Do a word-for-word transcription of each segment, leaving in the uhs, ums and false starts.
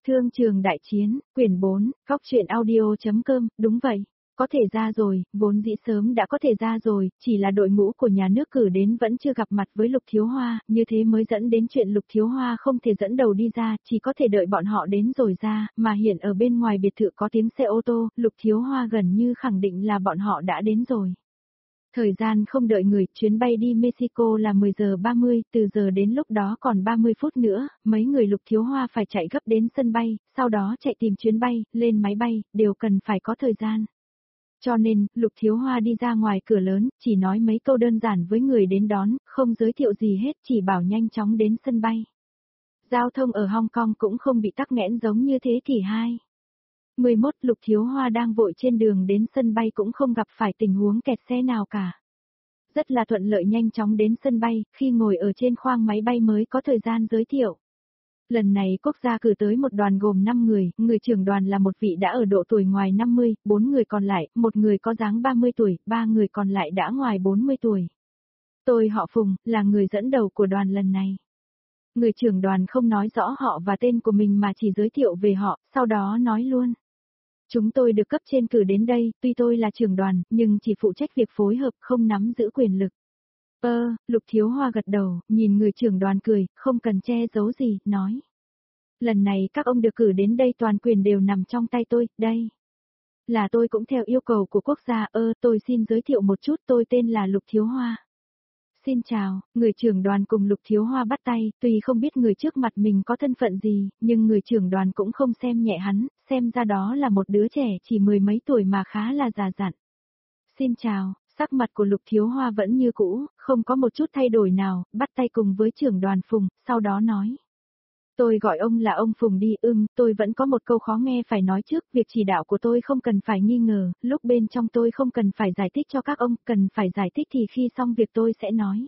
Thương trường đại chiến, quyển bốn, góc truyện audio.com, đúng vậy. Có thể ra rồi, vốn dĩ sớm đã có thể ra rồi, chỉ là đội ngũ của nhà nước cử đến vẫn chưa gặp mặt với Lục Thiếu Hoa, như thế mới dẫn đến chuyện Lục Thiếu Hoa không thể dẫn đầu đi ra, chỉ có thể đợi bọn họ đến rồi ra, mà hiện ở bên ngoài biệt thự có tiếng xe ô tô, Lục Thiếu Hoa gần như khẳng định là bọn họ đã đến rồi. Thời gian không đợi người, chuyến bay đi Mexico là mười giờ ba mươi, từ giờ đến lúc đó còn ba mươi phút nữa, mấy người Lục Thiếu Hoa phải chạy gấp đến sân bay, sau đó chạy tìm chuyến bay, lên máy bay, đều cần phải có thời gian. Cho nên, Lục Thiếu Hoa đi ra ngoài cửa lớn, chỉ nói mấy câu đơn giản với người đến đón, không giới thiệu gì hết, chỉ bảo nhanh chóng đến sân bay. Giao thông ở Hong Kong cũng không bị tắc nghẽn giống như thế kỷ hai. mười mốt Lục Thiếu Hoa đang vội trên đường đến sân bay cũng không gặp phải tình huống kẹt xe nào cả. Rất là thuận lợi nhanh chóng đến sân bay, khi ngồi ở trên khoang máy bay mới có thời gian giới thiệu. Lần này quốc gia cử tới một đoàn gồm năm người, người trưởng đoàn là một vị đã ở độ tuổi ngoài năm mươi, bốn người còn lại, một người có dáng ba mươi tuổi, ba người còn lại đã ngoài bốn mươi tuổi. Tôi họ Phùng, là người dẫn đầu của đoàn lần này. Người trưởng đoàn không nói rõ họ và tên của mình mà chỉ giới thiệu về họ, sau đó nói luôn. Chúng tôi được cấp trên cử đến đây, tuy tôi là trưởng đoàn, nhưng chỉ phụ trách việc phối hợp, không nắm giữ quyền lực. Ơ, Lục Thiếu Hoa gật đầu, nhìn người trưởng đoàn cười, không cần che giấu gì, nói. Lần này các ông được cử đến đây toàn quyền đều nằm trong tay tôi, đây. Là tôi cũng theo yêu cầu của quốc gia, ơ, tôi xin giới thiệu một chút, tôi tên là Lục Thiếu Hoa. Xin chào, người trưởng đoàn cùng Lục Thiếu Hoa bắt tay, tuy không biết người trước mặt mình có thân phận gì, nhưng người trưởng đoàn cũng không xem nhẹ hắn, xem ra đó là một đứa trẻ chỉ mười mấy tuổi mà khá là già dặn. Xin chào, sắc mặt của Lục Thiếu Hoa vẫn như cũ, không có một chút thay đổi nào, bắt tay cùng với trưởng đoàn Phùng, sau đó nói. Tôi gọi ông là ông Phùng đi, ưm, tôi vẫn có một câu khó nghe phải nói trước, việc chỉ đạo của tôi không cần phải nghi ngờ, lúc bên trong tôi không cần phải giải thích cho các ông, cần phải giải thích thì khi xong việc tôi sẽ nói.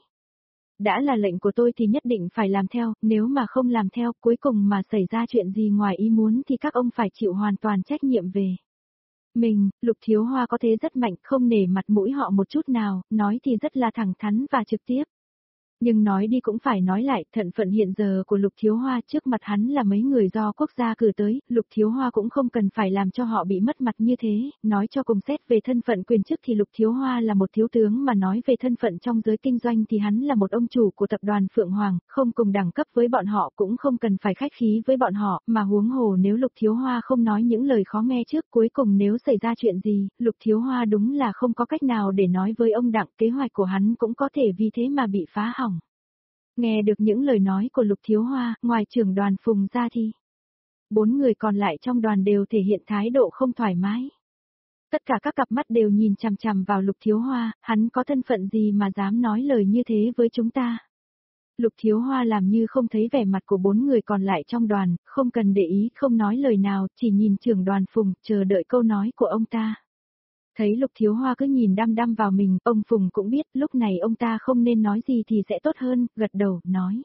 Đã là lệnh của tôi thì nhất định phải làm theo, nếu mà không làm theo, cuối cùng mà xảy ra chuyện gì ngoài ý muốn thì các ông phải chịu hoàn toàn trách nhiệm về. Mình, Lục Thiếu Hoa có thế rất mạnh, không nể mặt mũi họ một chút nào, nói thì rất là thẳng thắn và trực tiếp. Nhưng nói đi cũng phải nói lại, thân phận hiện giờ của Lục Thiếu Hoa trước mặt hắn là mấy người do quốc gia cử tới, Lục Thiếu Hoa cũng không cần phải làm cho họ bị mất mặt như thế, nói cho cùng xét về thân phận quyền chức thì Lục Thiếu Hoa là một thiếu tướng mà nói về thân phận trong giới kinh doanh thì hắn là một ông chủ của tập đoàn Phượng Hoàng, không cùng đẳng cấp với bọn họ cũng không cần phải khách khí với bọn họ, mà huống hồ nếu Lục Thiếu Hoa không nói những lời khó nghe trước cuối cùng nếu xảy ra chuyện gì, Lục Thiếu Hoa đúng là không có cách nào để nói với ông Đặng kế hoạch của hắn cũng có thể vì thế mà bị phá hỏng. Nghe được những lời nói của Lục Thiếu Hoa, ngoài trưởng đoàn Phùng ra thì bốn người còn lại trong đoàn đều thể hiện thái độ không thoải mái. Tất cả các cặp mắt đều nhìn chằm chằm vào Lục Thiếu Hoa, hắn có thân phận gì mà dám nói lời như thế với chúng ta. Lục Thiếu Hoa làm như không thấy vẻ mặt của bốn người còn lại trong đoàn, không cần để ý, không nói lời nào, chỉ nhìn trưởng đoàn Phùng, chờ đợi câu nói của ông ta. Thấy Lục Thiếu Hoa cứ nhìn đăm đăm vào mình, ông Phùng cũng biết lúc này ông ta không nên nói gì thì sẽ tốt hơn, gật đầu, nói.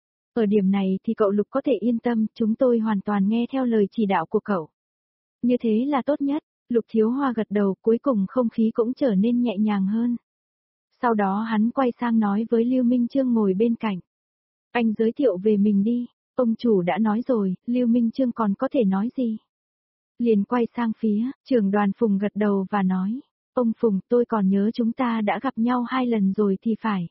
Ở điểm này thì cậu Lục có thể yên tâm, chúng tôi hoàn toàn nghe theo lời chỉ đạo của cậu. Như thế là tốt nhất, Lục Thiếu Hoa gật đầu, cuối cùng không khí cũng trở nên nhẹ nhàng hơn. Sau đó hắn quay sang nói với Lưu Minh Chương ngồi bên cạnh. Anh giới thiệu về mình đi, ông chủ đã nói rồi, Lưu Minh Chương còn có thể nói gì? Liền quay sang phía, trưởng đoàn Phùng gật đầu và nói, ông Phùng tôi còn nhớ chúng ta đã gặp nhau hai lần rồi thì phải.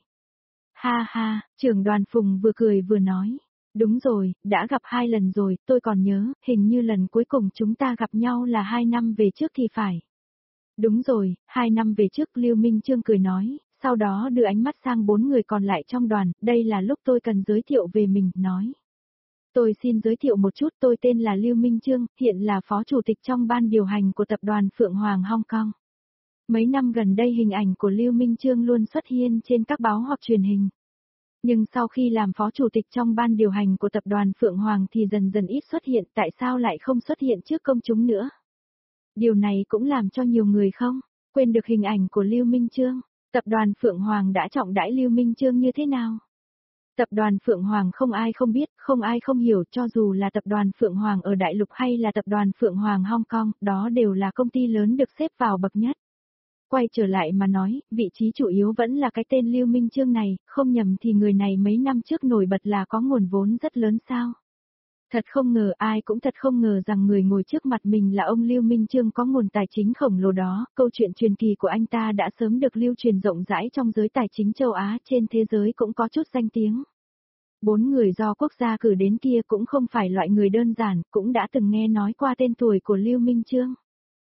Ha ha, trưởng đoàn Phùng vừa cười vừa nói, đúng rồi, đã gặp hai lần rồi, tôi còn nhớ, hình như lần cuối cùng chúng ta gặp nhau là hai năm về trước thì phải. Đúng rồi, hai năm về trước Lưu Minh Chương cười nói, sau đó đưa ánh mắt sang bốn người còn lại trong đoàn, đây là lúc tôi cần giới thiệu về mình, nói. Tôi xin giới thiệu một chút, tôi tên là Lưu Minh Chương, hiện là phó chủ tịch trong ban điều hành của tập đoàn Phượng Hoàng Hong Kong. Mấy năm gần đây hình ảnh của Lưu Minh Chương luôn xuất hiện trên các báo hoặc truyền hình. Nhưng sau khi làm phó chủ tịch trong ban điều hành của tập đoàn Phượng Hoàng thì dần dần ít xuất hiện, tại sao lại không xuất hiện trước công chúng nữa? Điều này cũng làm cho nhiều người không quên được hình ảnh của Lưu Minh Chương. Tập đoàn Phượng Hoàng đã trọng đãi Lưu Minh Chương như thế nào? Tập đoàn Phượng Hoàng không ai không biết, không ai không hiểu, cho dù là tập đoàn Phượng Hoàng ở Đại Lục hay là tập đoàn Phượng Hoàng Hong Kong, đó đều là công ty lớn được xếp vào bậc nhất. Quay trở lại mà nói, vị trí chủ yếu vẫn là cái tên Lưu Minh Chương này, không nhầm thì người này mấy năm trước nổi bật là có nguồn vốn rất lớn sao. Thật không ngờ, ai cũng thật không ngờ rằng người ngồi trước mặt mình là ông Lưu Minh Chương có nguồn tài chính khổng lồ đó, câu chuyện truyền kỳ của anh ta đã sớm được lưu truyền rộng rãi trong giới tài chính châu Á, trên thế giới cũng có chút danh tiếng. Bốn người do quốc gia cử đến kia cũng không phải loại người đơn giản, cũng đã từng nghe nói qua tên tuổi của Lưu Minh Chương.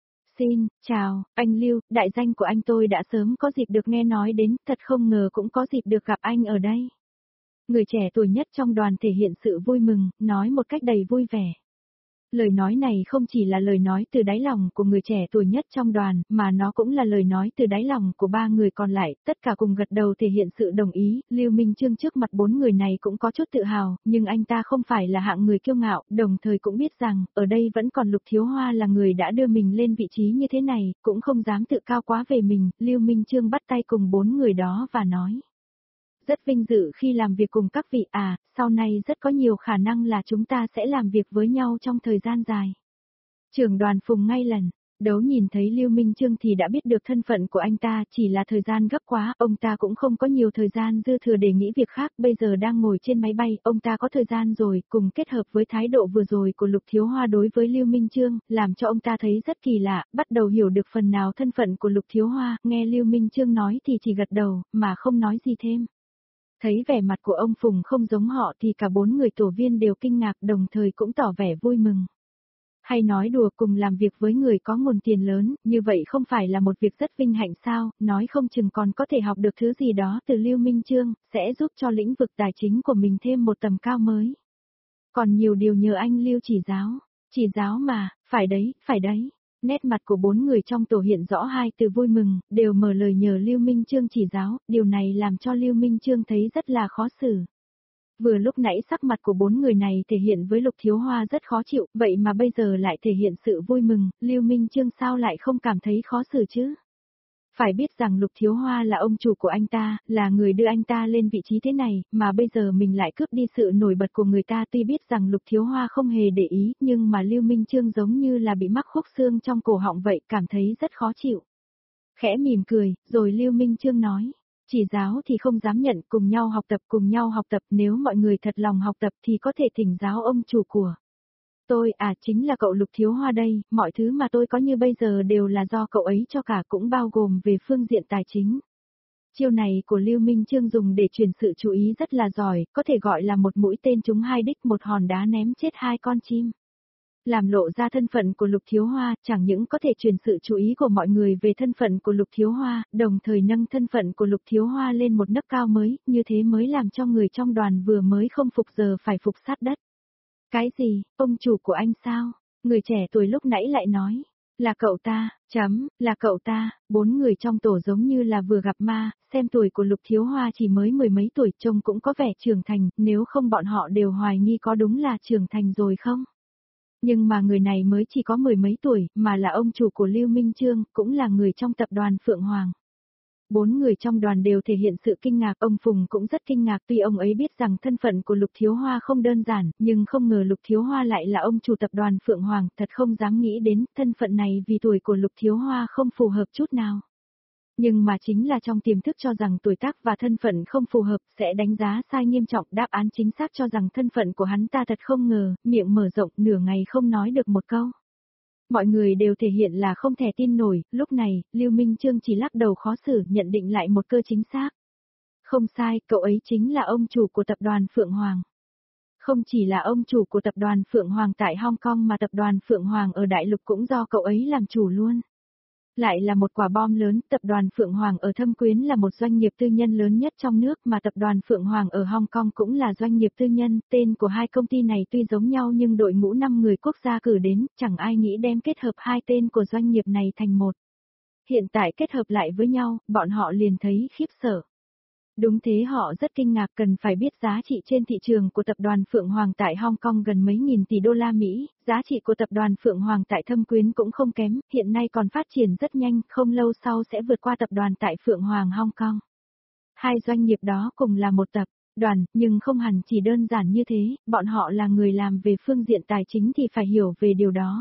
Xin, chào, anh Lưu, đại danh của anh tôi đã sớm có dịp được nghe nói đến, thật không ngờ cũng có dịp được gặp anh ở đây. Người trẻ tuổi nhất trong đoàn thể hiện sự vui mừng, nói một cách đầy vui vẻ. Lời nói này không chỉ là lời nói từ đáy lòng của người trẻ tuổi nhất trong đoàn, mà nó cũng là lời nói từ đáy lòng của ba người còn lại, tất cả cùng gật đầu thể hiện sự đồng ý. Lưu Minh Chương trước mặt bốn người này cũng có chút tự hào, nhưng anh ta không phải là hạng người kiêu ngạo, đồng thời cũng biết rằng, ở đây vẫn còn Lục Thiếu Hoa là người đã đưa mình lên vị trí như thế này, cũng không dám tự cao quá về mình. Lưu Minh Chương bắt tay cùng bốn người đó và nói. Rất vinh dự khi làm việc cùng các vị à, sau này rất có nhiều khả năng là chúng ta sẽ làm việc với nhau trong thời gian dài. Trưởng đoàn Phùng ngay lần, đấu nhìn thấy Lưu Minh Chương thì đã biết được thân phận của anh ta, chỉ là thời gian gấp quá, ông ta cũng không có nhiều thời gian dư thừa để nghĩ việc khác, bây giờ đang ngồi trên máy bay, ông ta có thời gian rồi, cùng kết hợp với thái độ vừa rồi của Lục Thiếu Hoa đối với Lưu Minh Chương, làm cho ông ta thấy rất kỳ lạ, bắt đầu hiểu được phần nào thân phận của Lục Thiếu Hoa, nghe Lưu Minh Chương nói thì chỉ gật đầu, mà không nói gì thêm. Thấy vẻ mặt của ông Phùng không giống họ thì cả bốn người tổ viên đều kinh ngạc đồng thời cũng tỏ vẻ vui mừng. Hay nói đùa cùng làm việc với người có nguồn tiền lớn, như vậy không phải là một việc rất vinh hạnh sao, nói không chừng còn có thể học được thứ gì đó từ Lưu Minh Chương, sẽ giúp cho lĩnh vực tài chính của mình thêm một tầm cao mới. Còn nhiều điều nhờ anh Lưu chỉ giáo, chỉ giáo mà, phải đấy, phải đấy. Nét mặt của bốn người trong tổ hiện rõ hai từ vui mừng, đều mở lời nhờ Lưu Minh Chương chỉ giáo, điều này làm cho Lưu Minh Chương thấy rất là khó xử. Vừa lúc nãy sắc mặt của bốn người này thể hiện với Lục Thiếu Hoa rất khó chịu, vậy mà bây giờ lại thể hiện sự vui mừng, Lưu Minh Chương sao lại không cảm thấy khó xử chứ? Phải biết rằng Lục Thiếu Hoa là ông chủ của anh ta, là người đưa anh ta lên vị trí thế này, mà bây giờ mình lại cướp đi sự nổi bật của người ta. Tuy biết rằng Lục Thiếu Hoa không hề để ý, nhưng mà Lưu Minh Chương giống như là bị mắc khúc xương trong cổ họng vậy, cảm thấy rất khó chịu. Khẽ mỉm cười, rồi Lưu Minh Chương nói, chỉ giáo thì không dám nhận, cùng nhau học tập cùng nhau học tập, nếu mọi người thật lòng học tập thì có thể thỉnh giáo ông chủ của tôi, à chính là cậu Lục Thiếu Hoa đây, mọi thứ mà tôi có như bây giờ đều là do cậu ấy cho cả, cũng bao gồm về phương diện tài chính. Chiêu này của Lưu Minh Chương dùng để truyền sự chú ý rất là giỏi, có thể gọi là một mũi tên trúng hai đích, một hòn đá ném chết hai con chim. Làm lộ ra thân phận của Lục Thiếu Hoa, chẳng những có thể truyền sự chú ý của mọi người về thân phận của Lục Thiếu Hoa, đồng thời nâng thân phận của Lục Thiếu Hoa lên một nấc cao mới, như thế mới làm cho người trong đoàn vừa mới không phục giờ phải phục sát đất. Cái gì, ông chủ của anh sao? Người trẻ tuổi lúc nãy lại nói, là cậu ta, chấm, là cậu ta, bốn người trong tổ giống như là vừa gặp ma, xem tuổi của Lục Thiếu Hoa chỉ mới mười mấy tuổi, trông cũng có vẻ trưởng thành, nếu không bọn họ đều hoài nghi có đúng là trưởng thành rồi không? Nhưng mà người này mới chỉ có mười mấy tuổi, mà là ông chủ của Lưu Minh Chương, cũng là người trong tập đoàn Phượng Hoàng. Bốn người trong đoàn đều thể hiện sự kinh ngạc, ông Phùng cũng rất kinh ngạc, tuy ông ấy biết rằng thân phận của Lục Thiếu Hoa không đơn giản, nhưng không ngờ Lục Thiếu Hoa lại là ông chủ tập đoàn Phượng Hoàng, thật không dám nghĩ đến, thân phận này vì tuổi của Lục Thiếu Hoa không phù hợp chút nào. Nhưng mà chính là trong tiềm thức cho rằng tuổi tác và thân phận không phù hợp, sẽ đánh giá sai nghiêm trọng, đáp án chính xác cho rằng thân phận của hắn ta thật không ngờ, miệng mở rộng, nửa ngày không nói được một câu. Mọi người đều thể hiện là không thể tin nổi, lúc này, Lưu Minh Chương chỉ lắc đầu khó xử, nhận định lại một cơ chính xác. Không sai, cậu ấy chính là ông chủ của tập đoàn Phượng Hoàng. Không chỉ là ông chủ của tập đoàn Phượng Hoàng tại Hong Kong mà tập đoàn Phượng Hoàng ở Đại Lục cũng do cậu ấy làm chủ luôn. Lại là một quả bom lớn, tập đoàn Phượng Hoàng ở Thâm Quyến là một doanh nghiệp tư nhân lớn nhất trong nước mà tập đoàn Phượng Hoàng ở Hong Kong cũng là doanh nghiệp tư nhân, tên của hai công ty này tuy giống nhau nhưng đội ngũ năm người quốc gia cử đến, chẳng ai nghĩ đem kết hợp hai tên của doanh nghiệp này thành một. Hiện tại kết hợp lại với nhau, bọn họ liền thấy khiếp sợ. Đúng thế, họ rất kinh ngạc, cần phải biết giá trị trên thị trường của tập đoàn Phượng Hoàng tại Hong Kong gần mấy nghìn tỷ đô la Mỹ, giá trị của tập đoàn Phượng Hoàng tại Thâm Quyến cũng không kém, hiện nay còn phát triển rất nhanh, không lâu sau sẽ vượt qua tập đoàn tại Phượng Hoàng Hong Kong. Hai doanh nghiệp đó cùng là một tập đoàn, nhưng không hẳn chỉ đơn giản như thế, bọn họ là người làm về phương diện tài chính thì phải hiểu về điều đó.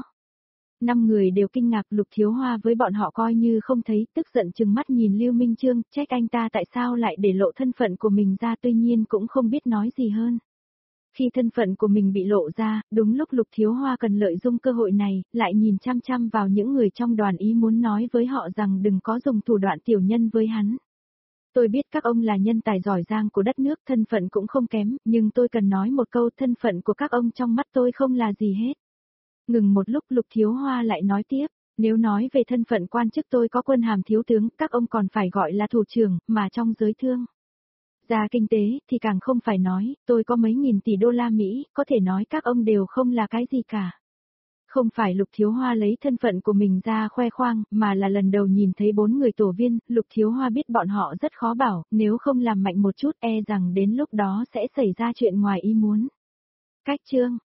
Năm người đều kinh ngạc, Lục Thiếu Hoa với bọn họ coi như không thấy, tức giận trừng mắt nhìn Lưu Minh Chương, trách anh ta tại sao lại để lộ thân phận của mình ra, tuy nhiên cũng không biết nói gì hơn. Khi thân phận của mình bị lộ ra, đúng lúc Lục Thiếu Hoa cần lợi dụng cơ hội này, lại nhìn chăm chăm vào những người trong đoàn ý muốn nói với họ rằng đừng có dùng thủ đoạn tiểu nhân với hắn. Tôi biết các ông là nhân tài giỏi giang của đất nước, thân phận cũng không kém, nhưng tôi cần nói một câu, thân phận của các ông trong mắt tôi không là gì hết. Ngừng một lúc Lục Thiếu Hoa lại nói tiếp, nếu nói về thân phận quan chức tôi có quân hàm thiếu tướng, các ông còn phải gọi là thủ trưởng, mà trong giới thương gia kinh tế thì càng không phải nói, tôi có mấy nghìn tỷ đô la Mỹ, có thể nói các ông đều không là cái gì cả. Không phải Lục Thiếu Hoa lấy thân phận của mình ra khoe khoang, mà là lần đầu nhìn thấy bốn người tổ viên, Lục Thiếu Hoa biết bọn họ rất khó bảo, nếu không làm mạnh một chút e rằng đến lúc đó sẽ xảy ra chuyện ngoài ý muốn. Cách chương